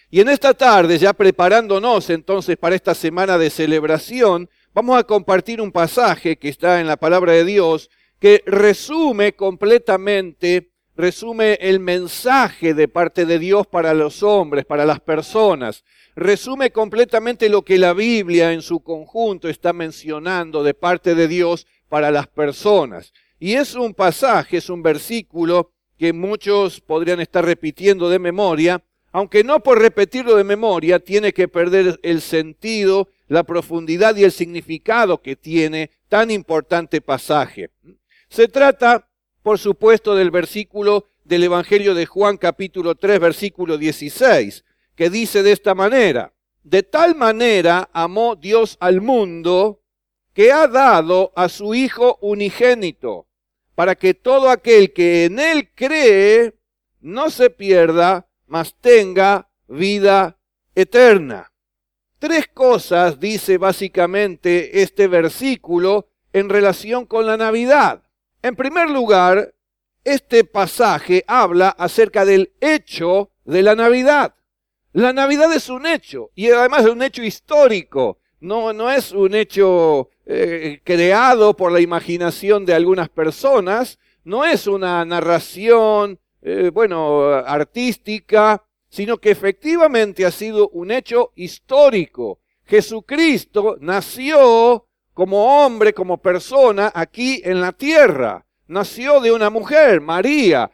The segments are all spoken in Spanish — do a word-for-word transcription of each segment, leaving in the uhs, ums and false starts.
Y en esta tarde, ya preparándonos entonces para esta semana de celebración, vamos a compartir un pasaje que está en la palabra de Dios que resume completamente, resume el mensaje de parte de Dios para los hombres, para las personas. Resume completamente lo que la Biblia en su conjunto está mencionando de parte de Dios para las personas. Y es un pasaje, es un versículo que muchos podrían estar repitiendo de memoria, aunque no por repetirlo de memoria tiene que perder el sentido, la profundidad y el significado que tiene tan importante pasaje. Se trata, por supuesto, del versículo del Evangelio de Juan, capítulo tres, versículo dieciséis, que dice de esta manera: de tal manera amó Dios al mundo que ha dado a su Hijo unigénito, para que todo aquel que en Él cree no se pierda, mas tenga vida eterna. Tres cosas dice básicamente este versículo en relación con la Navidad. En primer lugar, este pasaje habla acerca del hecho de la Navidad. La Navidad es un hecho, y además es un hecho histórico. No, no es un hecho eh, creado por la imaginación de algunas personas, no es una narración Eh, bueno, artística, sino que efectivamente ha sido un hecho histórico. Jesucristo nació como hombre, como persona, aquí en la tierra. Nació de una mujer, María,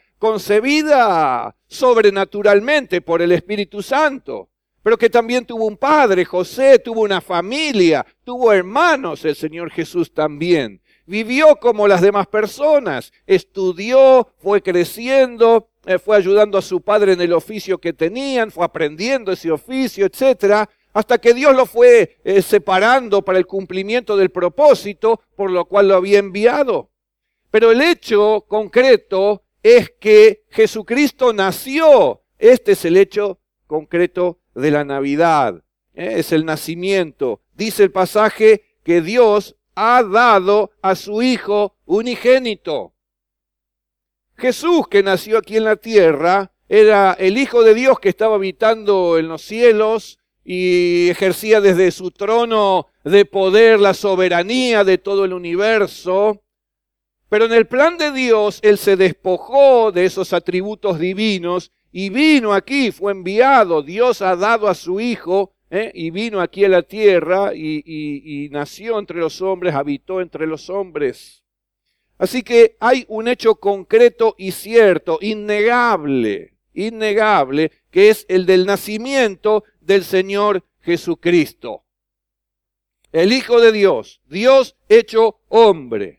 concebida sobrenaturalmente por el Espíritu Santo, pero que también tuvo un padre, José, tuvo una familia, tuvo hermanos, el Señor Jesús también. Vivió como las demás personas, estudió, fue creciendo, eh, fue ayudando a su padre en el oficio que tenían, fue aprendiendo ese oficio, etcétera, hasta que Dios lo fue eh, separando para el cumplimiento del propósito por lo cual lo había enviado. Pero el hecho concreto es que Jesucristo nació. Este es el hecho concreto de la Navidad. Eh, es el nacimiento. Dice el pasaje que Dios ha dado a su Hijo unigénito. Jesús, que nació aquí en la tierra, era el Hijo de Dios que estaba habitando en los cielos y ejercía desde su trono de poder la soberanía de todo el universo. Pero en el plan de Dios, Él se despojó de esos atributos divinos y vino aquí, fue enviado. Dios ha dado a su Hijo ¿Eh? y vino aquí a la tierra y, y, y nació entre los hombres, habitó entre los hombres. Así que hay un hecho concreto y cierto, innegable, innegable, que es el del nacimiento del Señor Jesucristo. El Hijo de Dios, Dios hecho hombre.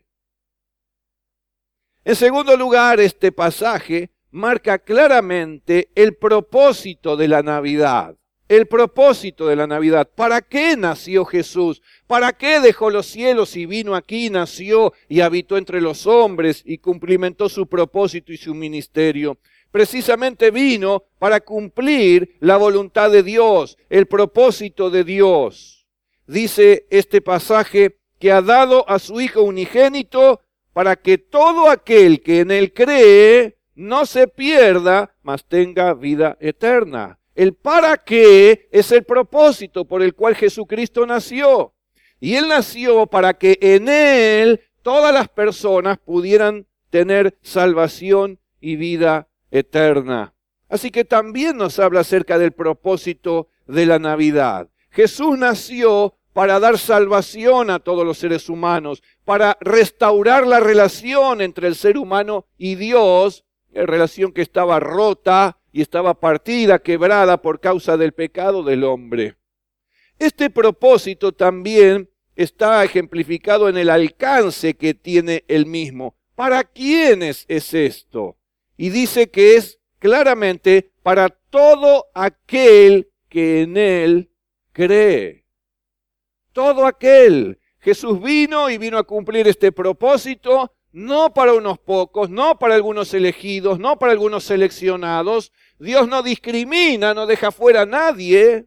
En segundo lugar, este pasaje marca claramente el propósito de la Navidad. El propósito de la Navidad. ¿Para qué nació Jesús? ¿Para qué dejó los cielos y vino aquí, nació y habitó entre los hombres y cumplimentó su propósito y su ministerio? Precisamente vino para cumplir la voluntad de Dios, el propósito de Dios. Dice este pasaje que ha dado a su Hijo unigénito para que todo aquel que en Él cree no se pierda, mas tenga vida eterna. El para qué es el propósito por el cual Jesucristo nació. Y Él nació para que en Él todas las personas pudieran tener salvación y vida eterna. Así que también nos habla acerca del propósito de la Navidad. Jesús nació para dar salvación a todos los seres humanos, para restaurar la relación entre el ser humano y Dios, la relación que estaba rota y estaba partida, quebrada por causa del pecado del hombre. Este propósito también está ejemplificado en el alcance que tiene el mismo. ¿Para quiénes es esto? Y dice que es claramente para todo aquel que en Él cree. Todo aquel. Jesús vino y vino a cumplir este propósito, no para unos pocos, no para algunos elegidos, no para algunos seleccionados. Dios no discrimina, no deja fuera a nadie,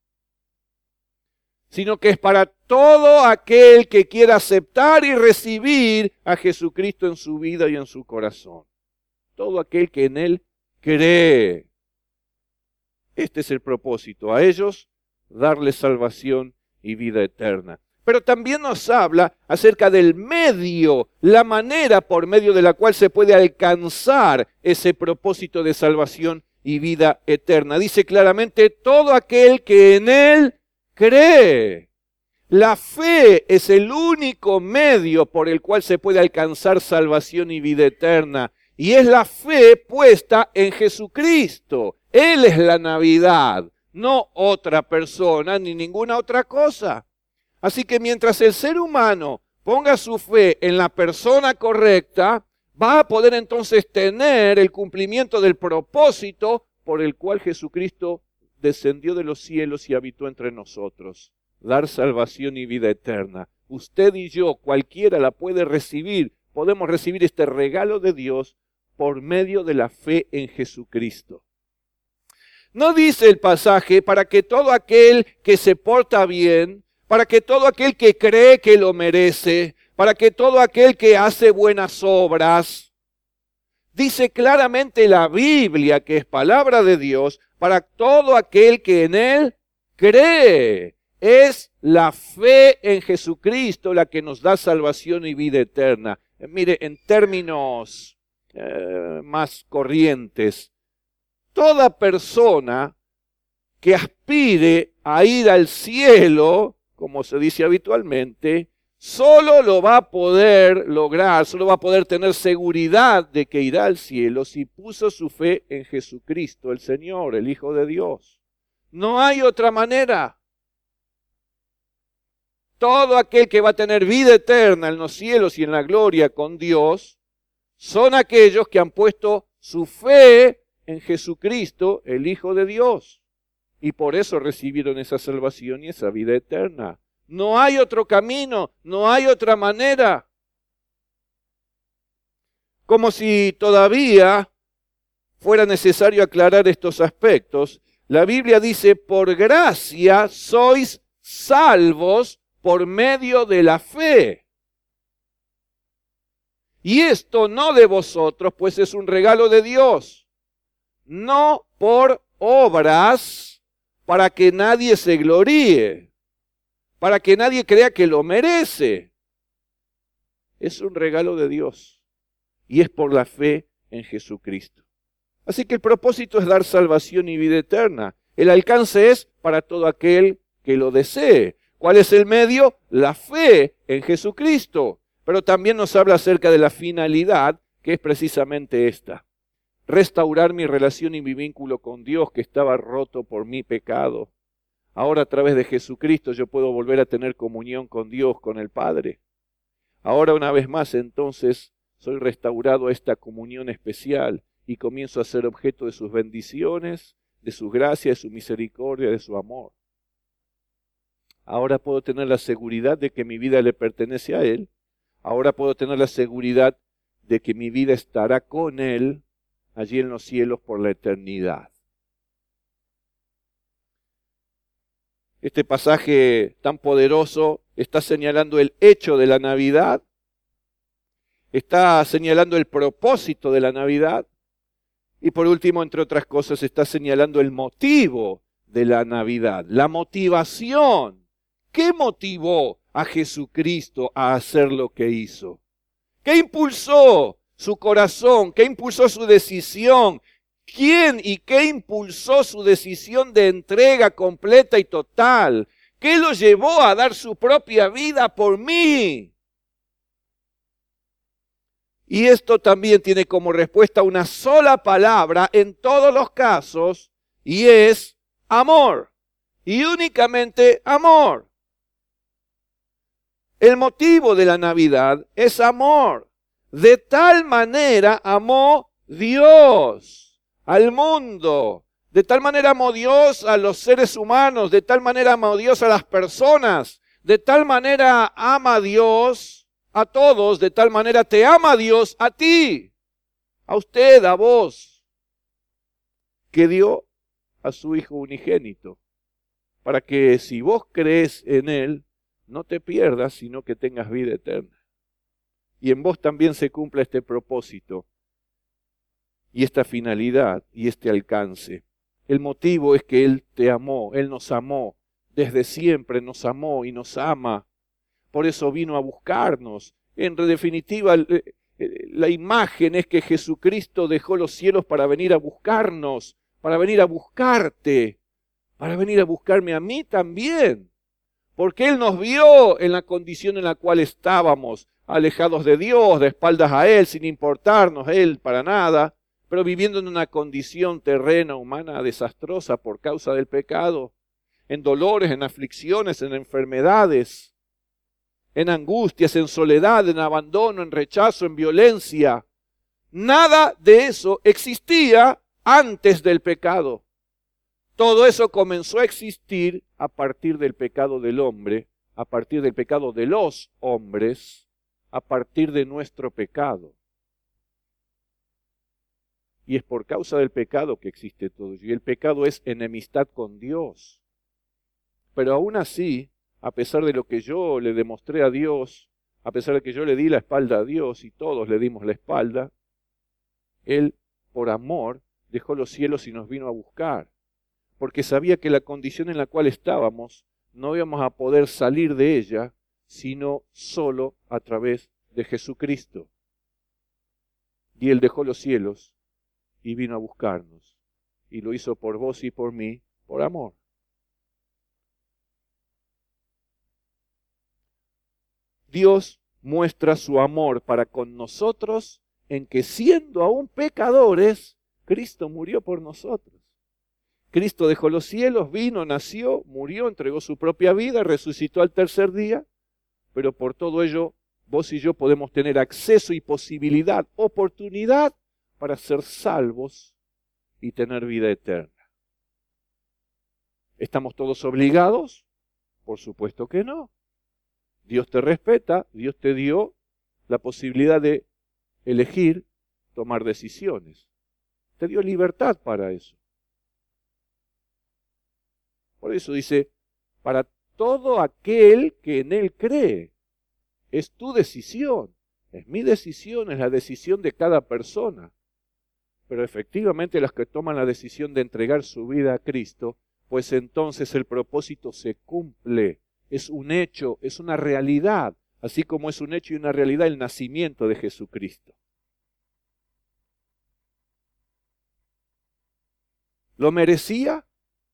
sino que es para todo aquel que quiera aceptar y recibir a Jesucristo en su vida y en su corazón. Todo aquel que en Él cree. Este es el propósito, a ellos darles salvación y vida eterna. Pero también nos habla acerca del medio, la manera por medio de la cual se puede alcanzar ese propósito de salvación y vida eterna. Dice claramente, todo aquel que en Él cree. La fe es el único medio por el cual se puede alcanzar salvación y vida eterna. Y es la fe puesta en Jesucristo. Él es la Navidad, no otra persona ni ninguna otra cosa. Así que mientras el ser humano ponga su fe en la persona correcta, va a poder entonces tener el cumplimiento del propósito por el cual Jesucristo descendió de los cielos y habitó entre nosotros. Dar salvación y vida eterna. Usted y yo, cualquiera la puede recibir. Podemos recibir este regalo de Dios por medio de la fe en Jesucristo. No dice el pasaje para que todo aquel que se porta bien, para que todo aquel que cree que lo merece, para que todo aquel que hace buenas obras. Dice claramente la Biblia, que es palabra de Dios, para todo aquel que en Él cree. Es la fe en Jesucristo la que nos da salvación y vida eterna. Mire, en términos eh, más corrientes, toda persona que aspire a ir al cielo, como se dice habitualmente, solo lo va a poder lograr, solo va a poder tener seguridad de que irá al cielo si puso su fe en Jesucristo, el Señor, el Hijo de Dios. No hay otra manera. Todo aquel que va a tener vida eterna en los cielos y en la gloria con Dios, son aquellos que han puesto su fe en Jesucristo, el Hijo de Dios. Y por eso recibieron esa salvación y esa vida eterna. No hay otro camino, no hay otra manera. Como si todavía fuera necesario aclarar estos aspectos, la Biblia dice, por gracia sois salvos por medio de la fe. Y esto no de vosotros, pues es un regalo de Dios, no por obras, para que nadie se gloríe, para que nadie crea que lo merece. Es un regalo de Dios y es por la fe en Jesucristo. Así que el propósito es dar salvación y vida eterna. El alcance es para todo aquel que lo desee. ¿Cuál es el medio? La fe en Jesucristo. Pero también nos habla acerca de la finalidad, que es precisamente esta. Restaurar mi relación y mi vínculo con Dios que estaba roto por mi pecado. Ahora a través de Jesucristo yo puedo volver a tener comunión con Dios, con el Padre. Ahora una vez más entonces soy restaurado a esta comunión especial y comienzo a ser objeto de sus bendiciones, de su gracia, de su misericordia, de su amor. Ahora puedo tener la seguridad de que mi vida le pertenece a Él. Ahora puedo tener la seguridad de que mi vida estará con Él allí en los cielos por la eternidad. Este pasaje tan poderoso está señalando el hecho de la Navidad, está señalando el propósito de la Navidad y por último, entre otras cosas, está señalando el motivo de la Navidad, la motivación. ¿Qué motivó a Jesucristo a hacer lo que hizo? ¿Qué impulsó su corazón? ¿Qué impulsó su decisión? ¿Quién y qué impulsó su decisión de entrega completa y total? ¿Qué lo llevó a dar su propia vida por mí? Y esto también tiene como respuesta una sola palabra en todos los casos, y es amor. Y únicamente amor. El motivo de la Navidad es amor. De tal manera amó Dios al mundo. De tal manera amó Dios a los seres humanos. De tal manera amó Dios a las personas. De tal manera ama Dios a todos. De tal manera te ama Dios a ti. A usted, a vos. Que dio a su Hijo unigénito. Para que si vos crees en Él, no te pierdas, sino que tengas vida eterna. Y en vos también se cumpla este propósito, y esta finalidad, y este alcance. El motivo es que Él te amó, Él nos amó, desde siempre nos amó y nos ama. Por eso vino a buscarnos. En definitiva, la imagen es que Jesucristo dejó los cielos para venir a buscarnos, para venir a buscarte, para venir a buscarme a mí también. Porque Él nos vio en la condición en la cual estábamos, alejados de Dios, de espaldas a Él, sin importarnos Él para nada, pero viviendo en una condición terrena, humana, desastrosa por causa del pecado, en dolores, en aflicciones, en enfermedades, en angustias, en soledad, en abandono, en rechazo, en violencia. Nada de eso existía antes del pecado. Todo eso comenzó a existir a partir del pecado del hombre, a partir del pecado de los hombres, a partir de nuestro pecado. Y es por causa del pecado que existe todo ello. Y el pecado es enemistad con Dios. Pero aún así, a pesar de lo que yo le demostré a Dios, a pesar de que yo le di la espalda a Dios y todos le dimos la espalda, Él, por amor, dejó los cielos y nos vino a buscar. Porque sabía que la condición en la cual estábamos no íbamos a poder salir de ella, sino solo a través de Jesucristo. Y Él dejó los cielos y vino a buscarnos. Y lo hizo por vos y por mí, por amor. Dios muestra su amor para con nosotros en que siendo aún pecadores, Cristo murió por nosotros. Cristo dejó los cielos, vino, nació, murió, entregó su propia vida, resucitó al tercer día, pero por todo ello vos y yo podemos tener acceso y posibilidad, oportunidad para ser salvos y tener vida eterna. ¿Estamos todos obligados? Por supuesto que no. Dios te respeta, Dios te dio la posibilidad de elegir, tomar decisiones. Te dio libertad para eso. Por eso dice, para todo aquel que en Él cree, es tu decisión, es mi decisión, es la decisión de cada persona. Pero efectivamente las que toman la decisión de entregar su vida a Cristo, pues entonces el propósito se cumple. Es un hecho, es una realidad, así como es un hecho y una realidad el nacimiento de Jesucristo. ¿Lo merecía?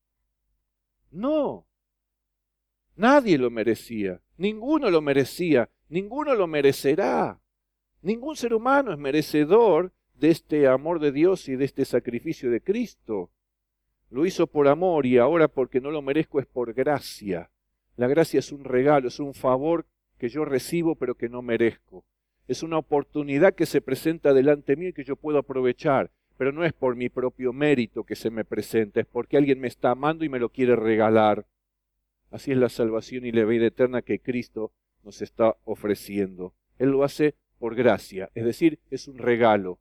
No. Nadie lo merecía. Ninguno lo merecía. Ninguno lo merecerá. Ningún ser humano es merecedor de este amor de Dios y de este sacrificio de Cristo. Lo hizo por amor y ahora porque no lo merezco es por gracia. La gracia es un regalo, es un favor que yo recibo pero que no merezco. Es una oportunidad que se presenta delante mío y que yo puedo aprovechar. Pero no es por mi propio mérito que se me presenta, es porque alguien me está amando y me lo quiere regalar. Así es la salvación y la vida eterna que Cristo nos está ofreciendo. Él lo hace por gracia, es decir, es un regalo.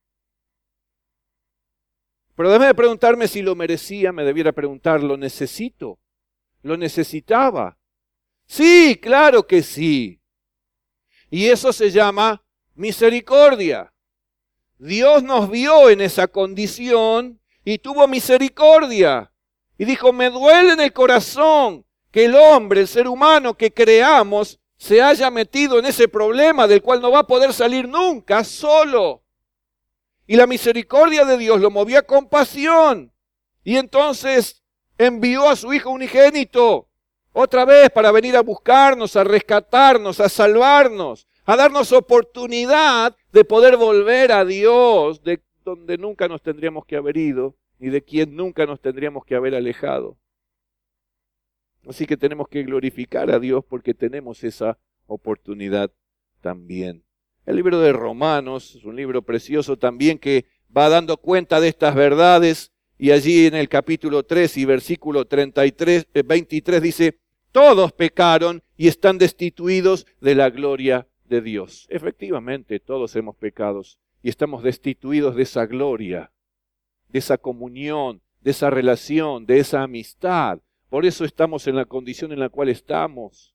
Pero además de preguntarme si lo merecía, me debiera preguntar, ¿lo necesito? ¿Lo necesitaba? Sí, claro que sí. Y eso se llama misericordia. Dios nos vio en esa condición y tuvo misericordia. Y dijo, me duele en el corazón que el hombre, el ser humano que creamos, se haya metido en ese problema del cual no va a poder salir nunca solo. Y la misericordia de Dios lo movió a compasión. Y entonces envió a su Hijo unigénito otra vez para venir a buscarnos, a rescatarnos, a salvarnos, a darnos oportunidad de poder volver a Dios, de donde nunca nos tendríamos que haber ido, ni de quien nunca nos tendríamos que haber alejado. Así que tenemos que glorificar a Dios porque tenemos esa oportunidad también. El libro de Romanos es un libro precioso también que va dando cuenta de estas verdades y allí en el capítulo tres y versículo treinta y tres, veintitrés dice, todos pecaron y están destituidos de la gloria de Dios. Efectivamente, todos hemos pecado y estamos destituidos de esa gloria, de esa comunión, de esa relación, de esa amistad. Por eso estamos en la condición en la cual estamos.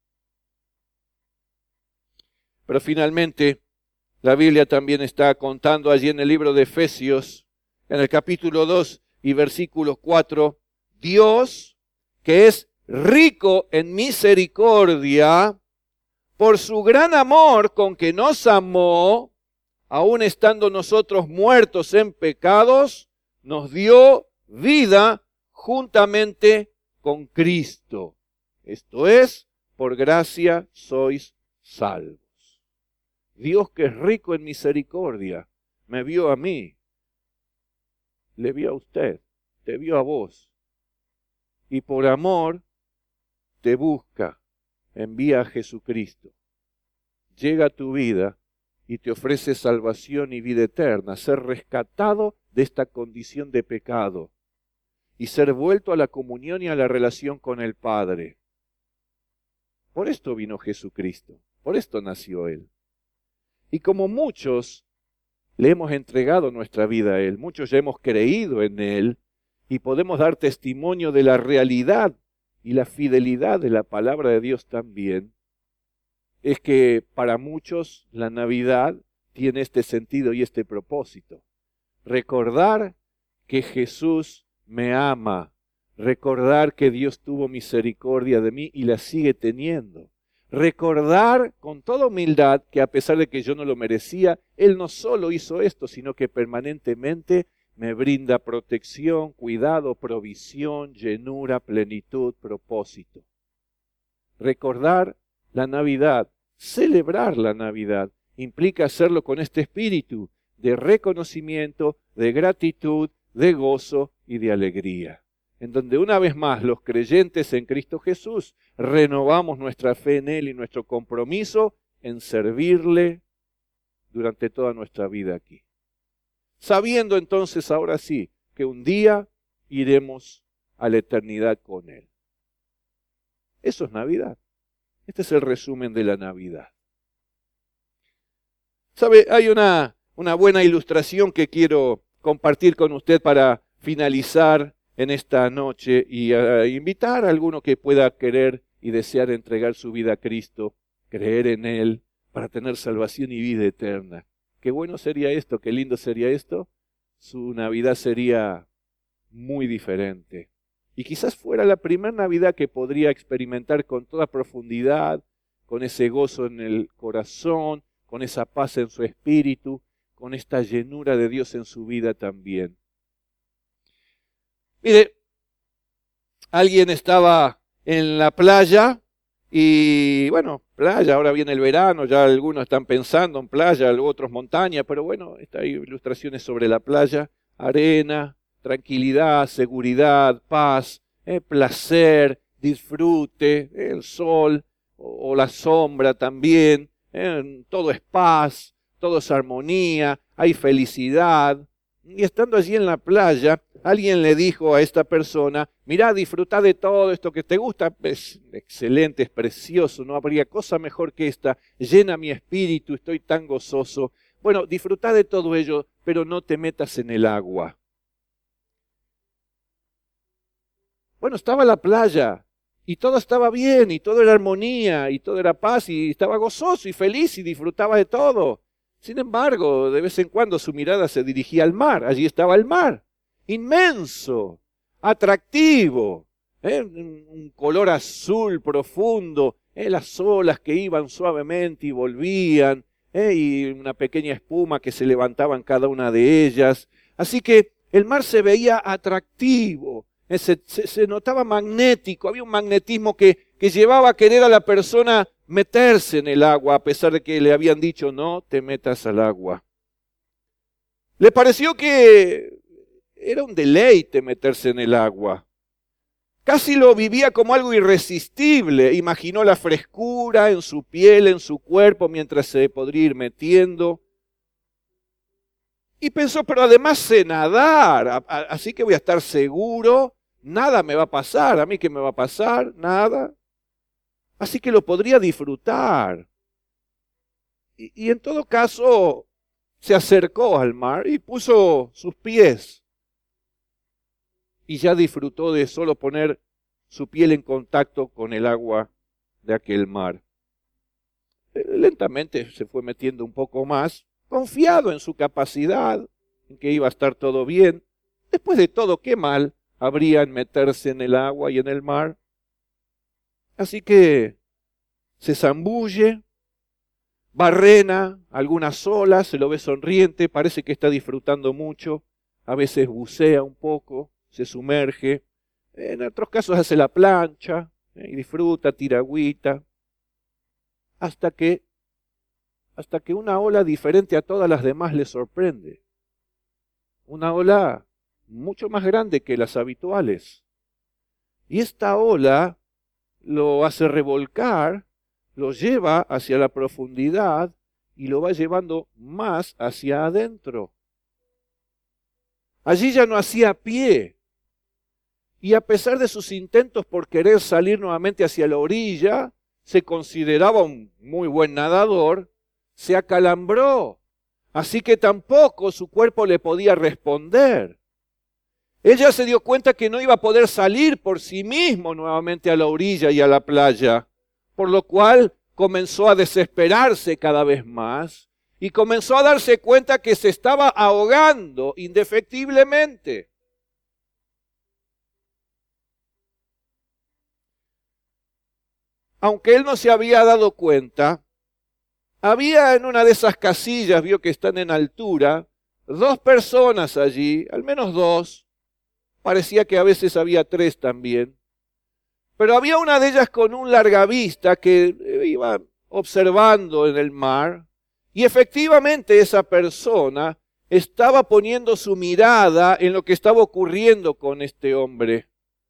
Pero finalmente, la Biblia también está contando allí en el libro de Efesios, en el capítulo dos y versículo cuatro, Dios, que es rico en misericordia, por su gran amor con que nos amó, aun estando nosotros muertos en pecados, nos dio vida juntamente con Cristo. Esto es, por gracia sois salvos. Dios, que es rico en misericordia, me vio a mí, le vio a usted, te vio a vos, y por amor te busca, envía a Jesucristo. Llega a tu vida y te ofrece salvación y vida eterna, ser rescatado de esta condición de pecado y ser vuelto a la comunión y a la relación con el Padre. Por esto vino Jesucristo, por esto nació Él. Y como muchos le hemos entregado nuestra vida a Él, muchos ya hemos creído en Él y podemos dar testimonio de la realidad y la fidelidad de la palabra de Dios también, es que para muchos la Navidad tiene este sentido y este propósito. Recordar que Jesús me ama, recordar que Dios tuvo misericordia de mí y la sigue teniendo. Recordar con toda humildad que a pesar de que yo no lo merecía, Él no solo hizo esto, sino que permanentemente me brinda protección, cuidado, provisión, llenura, plenitud, propósito. Recordar la Navidad, celebrar la Navidad, implica hacerlo con este espíritu de reconocimiento, de gratitud, de gozo y de alegría, en donde una vez más los creyentes en Cristo Jesús renovamos nuestra fe en Él y nuestro compromiso en servirle durante toda nuestra vida aquí. Sabiendo entonces ahora sí que un día iremos a la eternidad con Él. Eso es Navidad. Este es el resumen de la Navidad. ¿Sabe? Hay una, una buena ilustración que quiero compartir con usted para finalizar en esta noche y uh, invitar a alguno que pueda querer y desear entregar su vida a Cristo, creer en Él, para tener salvación y vida eterna. Qué bueno sería esto, qué lindo sería esto. Su Navidad sería muy diferente. Y quizás fuera la primera Navidad que podría experimentar con toda profundidad, con ese gozo en el corazón, con esa paz en su espíritu, con esta llenura de Dios en su vida también. Mire, alguien estaba en la playa y, bueno, playa, ahora viene el verano, ya algunos están pensando en playa, otros montaña, pero bueno, hay ilustraciones sobre la playa, arena, tranquilidad, seguridad, paz, eh, placer, disfrute, eh, el sol o, o la sombra también, eh, todo es paz, todo es armonía, hay felicidad. Y estando allí en la playa, alguien le dijo a esta persona, mirá, disfrutá de todo esto que te gusta, es excelente, es precioso, no habría cosa mejor que esta, llena mi espíritu, estoy tan gozoso. Bueno, disfrutá de todo ello, pero no te metas en el agua. Bueno, estaba la playa y todo estaba bien y todo era armonía y todo era paz y estaba gozoso y feliz y disfrutaba de todo. Sin embargo, de vez en cuando su mirada se dirigía al mar. Allí estaba el mar, inmenso, atractivo, ¿eh? Un color azul profundo, ¿eh? Las olas que iban suavemente y volvían, ¿eh? Y una pequeña espuma que se levantaba en cada una de ellas. Así que el mar se veía atractivo. Se, se, se notaba magnético, había un magnetismo que, que llevaba a querer a la persona meterse en el agua, a pesar de que le habían dicho no te metas al agua. Le pareció que era un deleite meterse en el agua. Casi lo vivía como algo irresistible. Imaginó la frescura en su piel, en su cuerpo, mientras se podría ir metiendo. Y pensó, pero además sé nadar, a, a, así que voy a estar seguro, nada me va a pasar, ¿a mí qué me va a pasar? Nada. Así que lo podría disfrutar. Y, y en todo caso, se acercó al mar y puso sus pies. Y ya disfrutó de solo poner su piel en contacto con el agua de aquel mar. Lentamente se fue metiendo un poco más, confiado en su capacidad, en que iba a estar todo bien. Después de todo, ¿qué mal habría en meterse en el agua y en el mar? Así que se zambulle, barrena algunas olas, se lo ve sonriente, parece que está disfrutando mucho, a veces bucea un poco, se sumerge, en otros casos hace la plancha eh, y disfruta, tira agüita, hasta que, hasta que una ola diferente a todas las demás le sorprende. Una ola mucho más grande que las habituales. Y esta ola lo hace revolcar, lo lleva hacia la profundidad y lo va llevando más hacia adentro. Allí ya no hacía pie. Y a pesar de sus intentos por querer salir nuevamente hacia la orilla, se consideraba un muy buen nadador, se acalambró. Así que tampoco su cuerpo le podía responder. Ella se dio cuenta que no iba a poder salir por sí mismo nuevamente a la orilla y a la playa, por lo cual comenzó a desesperarse cada vez más y comenzó a darse cuenta que se estaba ahogando indefectiblemente. Aunque él no se había dado cuenta, había en una de esas casillas, vio que están en altura, dos personas allí, al menos dos, parecía que a veces había tres también, pero había una de ellas con un largavista que iba observando en el mar, y efectivamente esa persona estaba poniendo su mirada en lo que estaba ocurriendo con este hombre.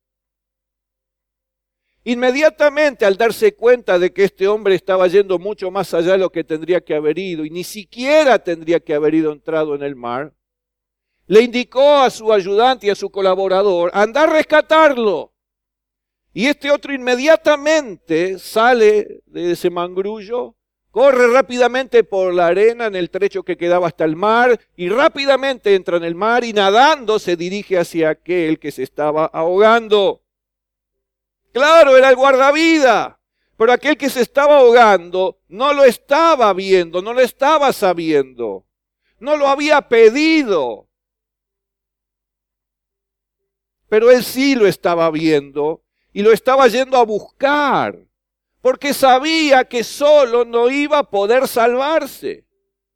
Inmediatamente al darse cuenta de que este hombre estaba yendo mucho más allá de lo que tendría que haber ido y ni siquiera tendría que haber ido entrado en el mar, le indicó a su ayudante y a su colaborador, anda a rescatarlo. Y este otro inmediatamente sale de ese mangrullo, corre rápidamente por la arena en el trecho que quedaba hasta el mar y rápidamente entra en el mar y nadando se dirige hacia aquel que se estaba ahogando. Claro, era el guardavidas, pero aquel que se estaba ahogando no lo estaba viendo, no lo estaba sabiendo, no lo había pedido. Pero él sí lo estaba viendo y lo estaba yendo a buscar, porque sabía que solo no iba a poder salvarse.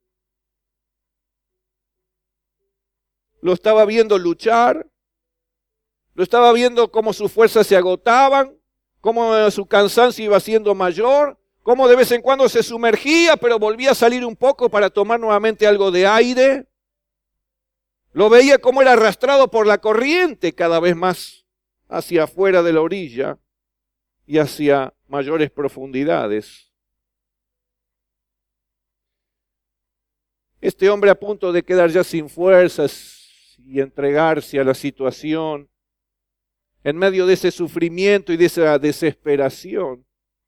Lo estaba viendo luchar. Lo estaba viendo cómo sus fuerzas se agotaban, cómo su cansancio iba siendo mayor, cómo de vez en cuando se sumergía, pero volvía a salir un poco para tomar nuevamente algo de aire. Lo veía cómo era arrastrado por la corriente cada vez más hacia afuera de la orilla y hacia mayores profundidades. Este hombre a punto de quedar ya sin fuerzas y entregarse a la situación, en medio de ese sufrimiento y de esa desesperación,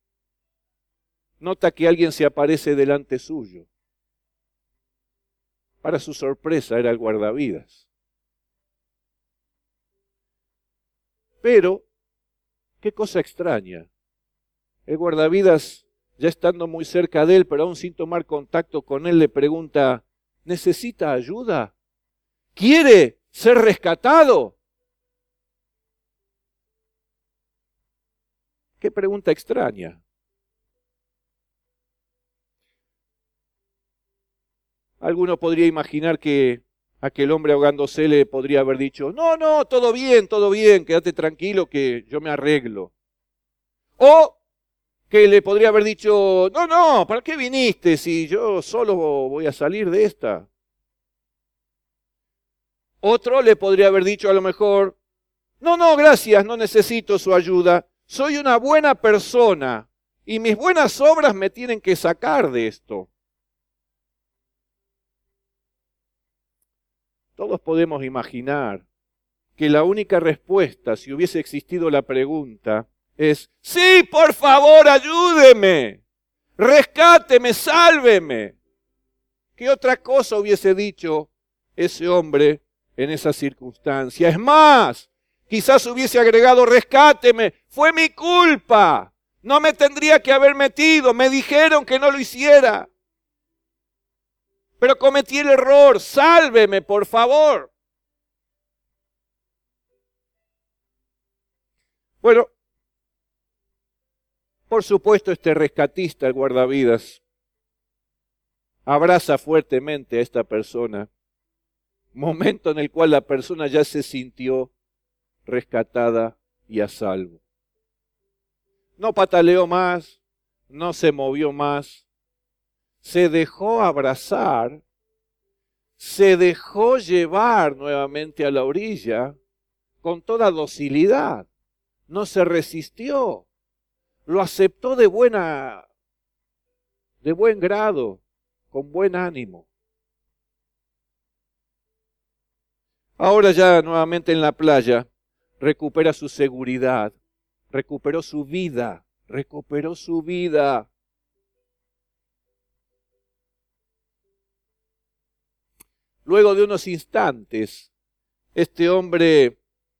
nota que alguien se aparece delante suyo. Para su sorpresa era el guardavidas. Pero, qué cosa extraña, el guardavidas, ya estando muy cerca de él, pero aún sin tomar contacto con él, le pregunta, ¿necesita ayuda? ¿Quiere ser rescatado? Qué pregunta extraña. Alguno podría imaginar que aquel hombre ahogándose le podría haber dicho, no, no, todo bien, todo bien, quédate tranquilo que yo me arreglo. O que le podría haber dicho, no, no, ¿para qué viniste si yo solo voy a salir de esta? Otro le podría haber dicho a lo mejor, no, no, gracias, no necesito su ayuda. Soy una buena persona y mis buenas obras me tienen que sacar de esto. Todos podemos imaginar que la única respuesta, si hubiese existido la pregunta, es, sí, por favor, ayúdeme, rescáteme, sálveme. ¿Qué otra cosa hubiese dicho ese hombre en esa circunstancia? Es más, quizás hubiese agregado, rescáteme, fue mi culpa, no me tendría que haber metido, me dijeron que no lo hiciera. Pero cometí el error, sálveme, por favor. Bueno, por supuesto este rescatista, el guardavidas, abraza fuertemente a esta persona, momento en el cual la persona ya se sintió rescatada y a salvo. No pataleó más, no se movió más, se dejó abrazar, se dejó llevar nuevamente a la orilla con toda docilidad, no se resistió, lo aceptó de buena, de buen grado, con buen ánimo. Ahora ya nuevamente en la playa, recupera su seguridad, recuperó su vida, recuperó su vida. Luego de unos instantes, este hombre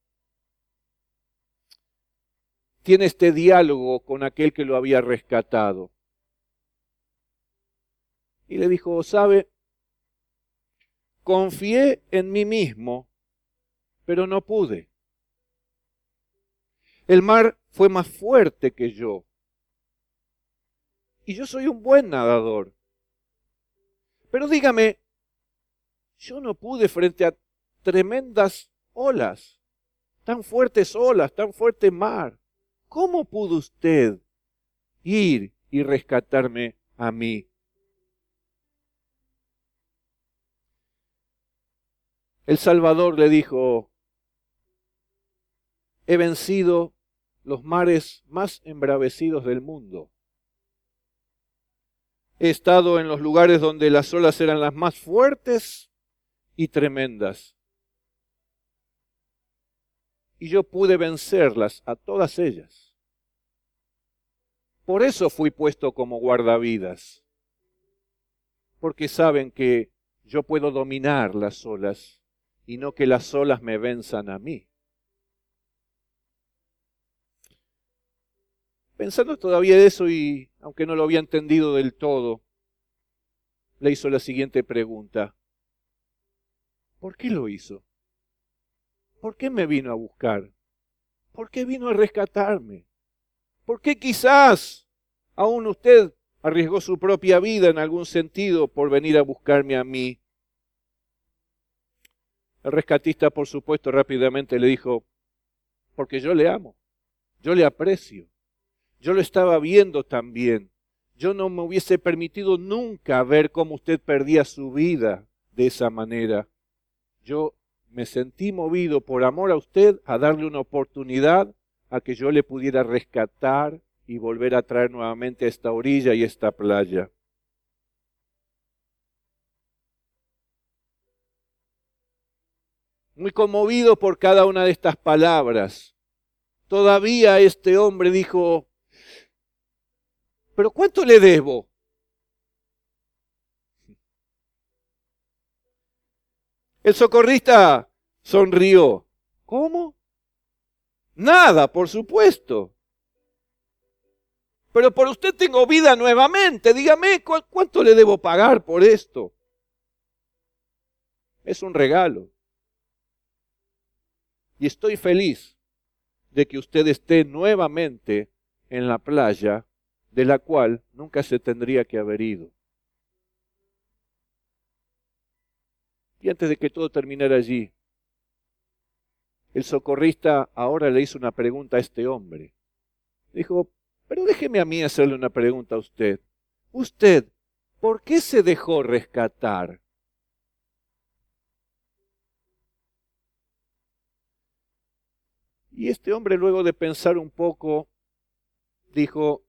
tiene este diálogo con aquel que lo había rescatado. Y le dijo, ¿sabe? Confié en mí mismo, pero no pude. El mar fue más fuerte que yo. Y yo soy un buen nadador. Pero dígame, yo no pude frente a tremendas olas, tan fuertes olas, tan fuerte mar. ¿Cómo pudo usted ir y rescatarme a mí? El Salvador le dijo, he vencido los mares más embravecidos del mundo. He estado en los lugares donde las olas eran las más fuertes y tremendas. Y yo pude vencerlas a todas ellas. Por eso fui puesto como guardavidas. Porque saben que yo puedo dominar las olas y no que las olas me venzan a mí. Pensando todavía de eso y aunque no lo había entendido del todo, le hizo la siguiente pregunta. ¿Por qué lo hizo? ¿Por qué me vino a buscar? ¿Por qué vino a rescatarme? ¿Por qué quizás aún usted arriesgó su propia vida en algún sentido por venir a buscarme a mí? El rescatista, por supuesto, rápidamente le dijo, porque yo le amo, yo le aprecio, yo lo estaba viendo también. Yo no me hubiese permitido nunca ver cómo usted perdía su vida de esa manera. Yo me sentí movido por amor a usted a darle una oportunidad a que yo le pudiera rescatar y volver a traer nuevamente a esta orilla y esta playa. Muy conmovido por cada una de estas palabras, todavía este hombre dijo, ¿pero cuánto le debo? El socorrista sonrió. ¿Cómo? Nada, por supuesto. Pero por usted tengo vida nuevamente. Dígame, ¿cu- ¿cuánto le debo pagar por esto? Es un regalo. Y estoy feliz de que usted esté nuevamente en la playa de la cual nunca se tendría que haber ido. Y antes de que todo terminara allí, el socorrista ahora le hizo una pregunta a este hombre. Dijo, pero déjeme a mí hacerle una pregunta a usted. Usted, ¿por qué se dejó rescatar? Y este hombre, luego de pensar un poco, dijo,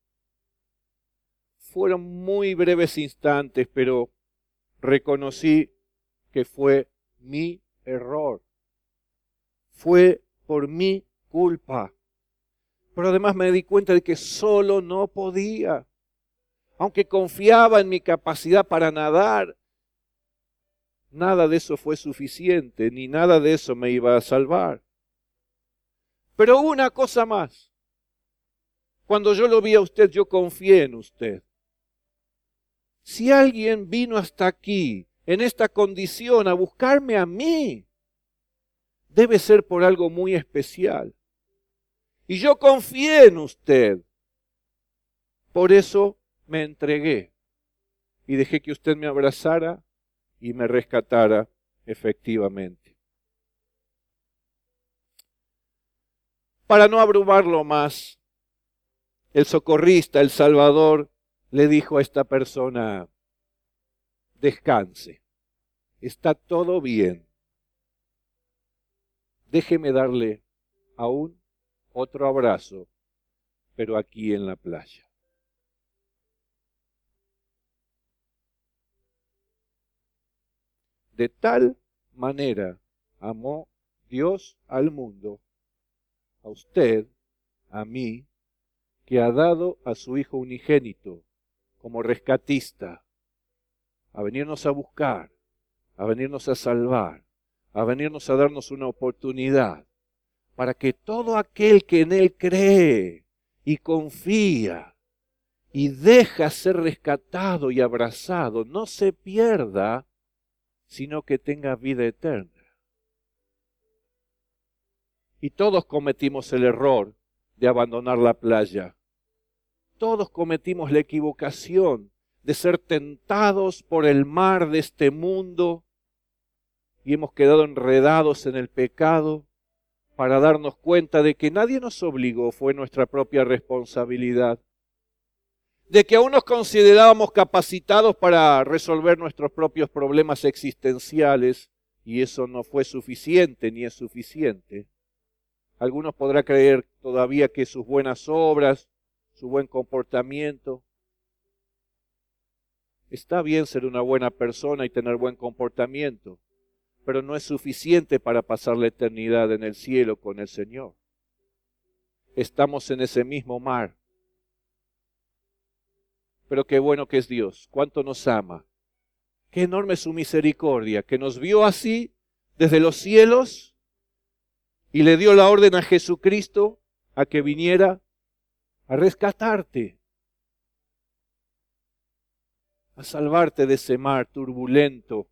fueron muy breves instantes, pero reconocí que fue mi error. Fue por mi culpa. Pero además me di cuenta de que solo no podía. Aunque confiaba en mi capacidad para nadar, nada de eso fue suficiente, ni nada de eso me iba a salvar. Pero hubo una cosa más. Cuando yo lo vi a usted, yo confié en usted. Si alguien vino hasta aquí, en esta condición, a buscarme a mí, debe ser por algo muy especial. Y yo confié en usted. Por eso me entregué y dejé que usted me abrazara y me rescatara efectivamente. Para no abrumarlo más, el socorrista, el Salvador, le dijo a esta persona: descanse, está todo bien. Déjeme darle aún otro abrazo, pero aquí en la playa. De tal manera amó Dios al mundo, a usted, a mí, que ha dado a su Hijo unigénito como rescatista, a venirnos a buscar, a venirnos a salvar, a venirnos a darnos una oportunidad, para que todo aquel que en Él cree y confía y deja ser rescatado y abrazado, no se pierda, sino que tenga vida eterna. Y todos cometimos el error de abandonar la playa. Todos cometimos la equivocación de ser tentados por el mar de este mundo y hemos quedado enredados en el pecado para darnos cuenta de que nadie nos obligó, fue nuestra propia responsabilidad. De que aún nos considerábamos capacitados para resolver nuestros propios problemas existenciales y eso no fue suficiente ni es suficiente. Algunos podrán creer todavía que sus buenas obras, su buen comportamiento. Está bien ser una buena persona y tener buen comportamiento, pero no es suficiente para pasar la eternidad en el cielo con el Señor. Estamos en ese mismo mar. Pero qué bueno que es Dios, cuánto nos ama. Qué enorme es su misericordia, que nos vio así desde los cielos y le dio la orden a Jesucristo a que viniera a rescatarte, a salvarte de ese mar turbulento,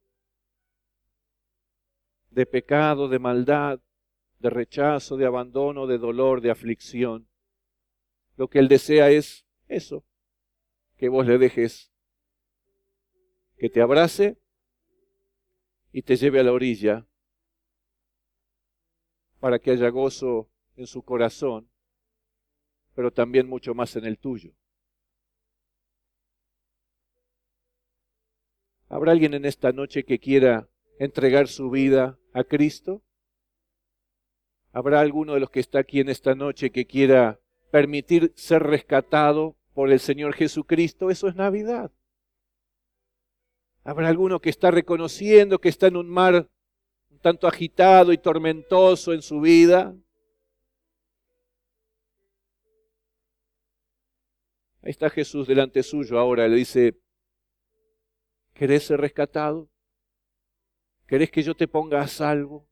de pecado, de maldad, de rechazo, de abandono, de dolor, de aflicción. Lo que Él desea es eso, que vos le dejes que te abrace y te lleve a la orilla para que haya gozo en su corazón, pero también mucho más en el tuyo. ¿Habrá alguien en esta noche que quiera entregar su vida a Cristo? ¿Habrá alguno de los que está aquí en esta noche que quiera permitir ser rescatado por el Señor Jesucristo? Eso es Navidad. ¿Habrá alguno que está reconociendo que está en un mar un tanto agitado y tormentoso en su vida? Ahí está Jesús delante suyo ahora, le dice: ¿querés ser rescatado? ¿Querés que yo te ponga a salvo?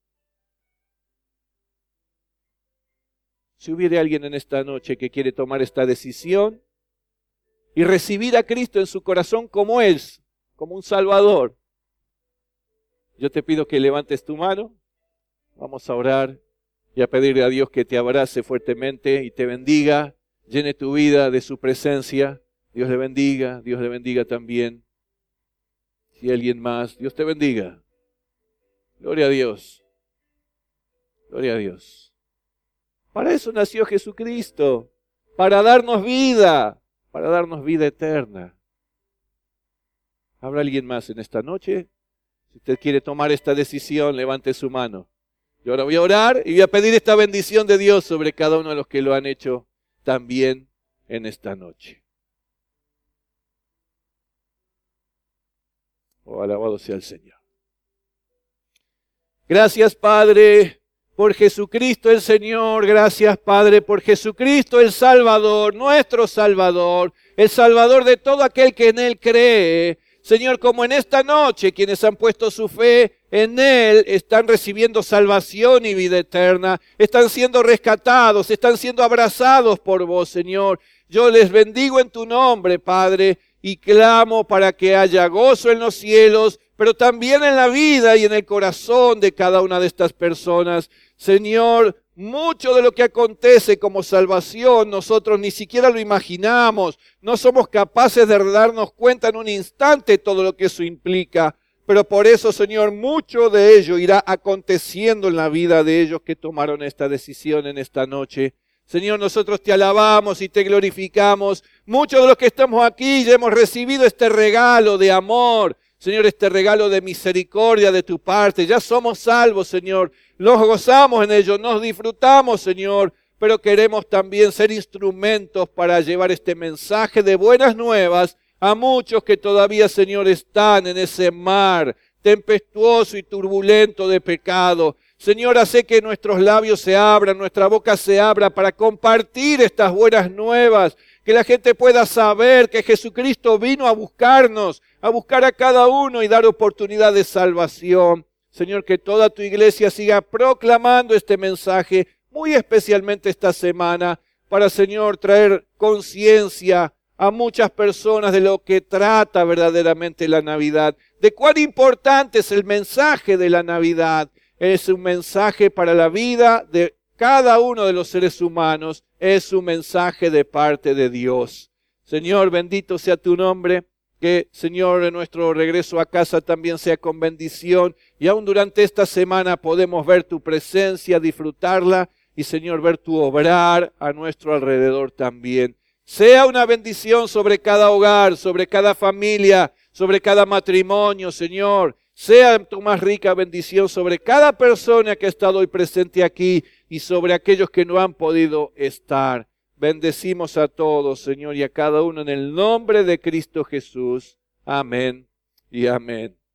Si hubiera alguien en esta noche que quiere tomar esta decisión y recibir a Cristo en su corazón como Él, como un Salvador, yo te pido que levantes tu mano, vamos a orar y a pedirle a Dios que te abrace fuertemente y te bendiga, llene tu vida de su presencia. Dios le bendiga, Dios le bendiga también. Si alguien más, Dios te bendiga. Gloria a Dios. Gloria a Dios. Para eso nació Jesucristo, para darnos vida, para darnos vida eterna. ¿Habrá alguien más en esta noche? Si usted quiere tomar esta decisión, levante su mano. Yo ahora voy a orar y voy a pedir esta bendición de Dios sobre cada uno de los que lo han hecho también en esta noche. Oh, alabado sea el Señor. Gracias, Padre, por Jesucristo el Señor. Gracias, Padre, por Jesucristo el Salvador, nuestro Salvador, el Salvador de todo aquel que en Él cree. Señor, como en esta noche quienes han puesto su fe en Él están recibiendo salvación y vida eterna, están siendo rescatados, están siendo abrazados por vos, Señor. Yo les bendigo en tu nombre, Padre, y clamo para que haya gozo en los cielos, pero también en la vida y en el corazón de cada una de estas personas. Señor, Mucho de lo que acontece como salvación nosotros ni siquiera lo imaginamos. No somos capaces de darnos cuenta en un instante todo lo que eso implica. Pero por eso, Señor, mucho de ello irá aconteciendo en la vida de ellos que tomaron esta decisión en esta noche. Señor, nosotros te alabamos y te glorificamos. Muchos de los que estamos aquí ya hemos recibido este regalo de amor. Señor, este regalo de misericordia de tu parte. Ya somos salvos, Señor. Los gozamos en ello, nos disfrutamos, Señor. Pero queremos también ser instrumentos para llevar este mensaje de buenas nuevas a muchos que todavía, Señor, están en ese mar tempestuoso y turbulento de pecado. Señor, hace que nuestros labios se abran, nuestra boca se abra para compartir estas buenas nuevas. Que la gente pueda saber que Jesucristo vino a buscarnos, a buscar a cada uno y dar oportunidad de salvación. Señor, que toda tu iglesia siga proclamando este mensaje, muy especialmente esta semana, para, Señor, traer conciencia a muchas personas de lo que trata verdaderamente la Navidad, de cuán importante es el mensaje de la Navidad. Es un mensaje para la vida de cada uno de los seres humanos, es un mensaje de parte de Dios. Señor, bendito sea tu nombre. Que, Señor, en nuestro regreso a casa también sea con bendición. Y aún durante esta semana podemos ver tu presencia, disfrutarla. Y, Señor, ver tu obrar a nuestro alrededor también. Sea una bendición sobre cada hogar, sobre cada familia, sobre cada matrimonio, Señor. Sea tu más rica bendición sobre cada persona que ha estado hoy presente aquí y sobre aquellos que no han podido estar. Bendecimos a todos, Señor, y a cada uno en el nombre de Cristo Jesús. Amén y amén.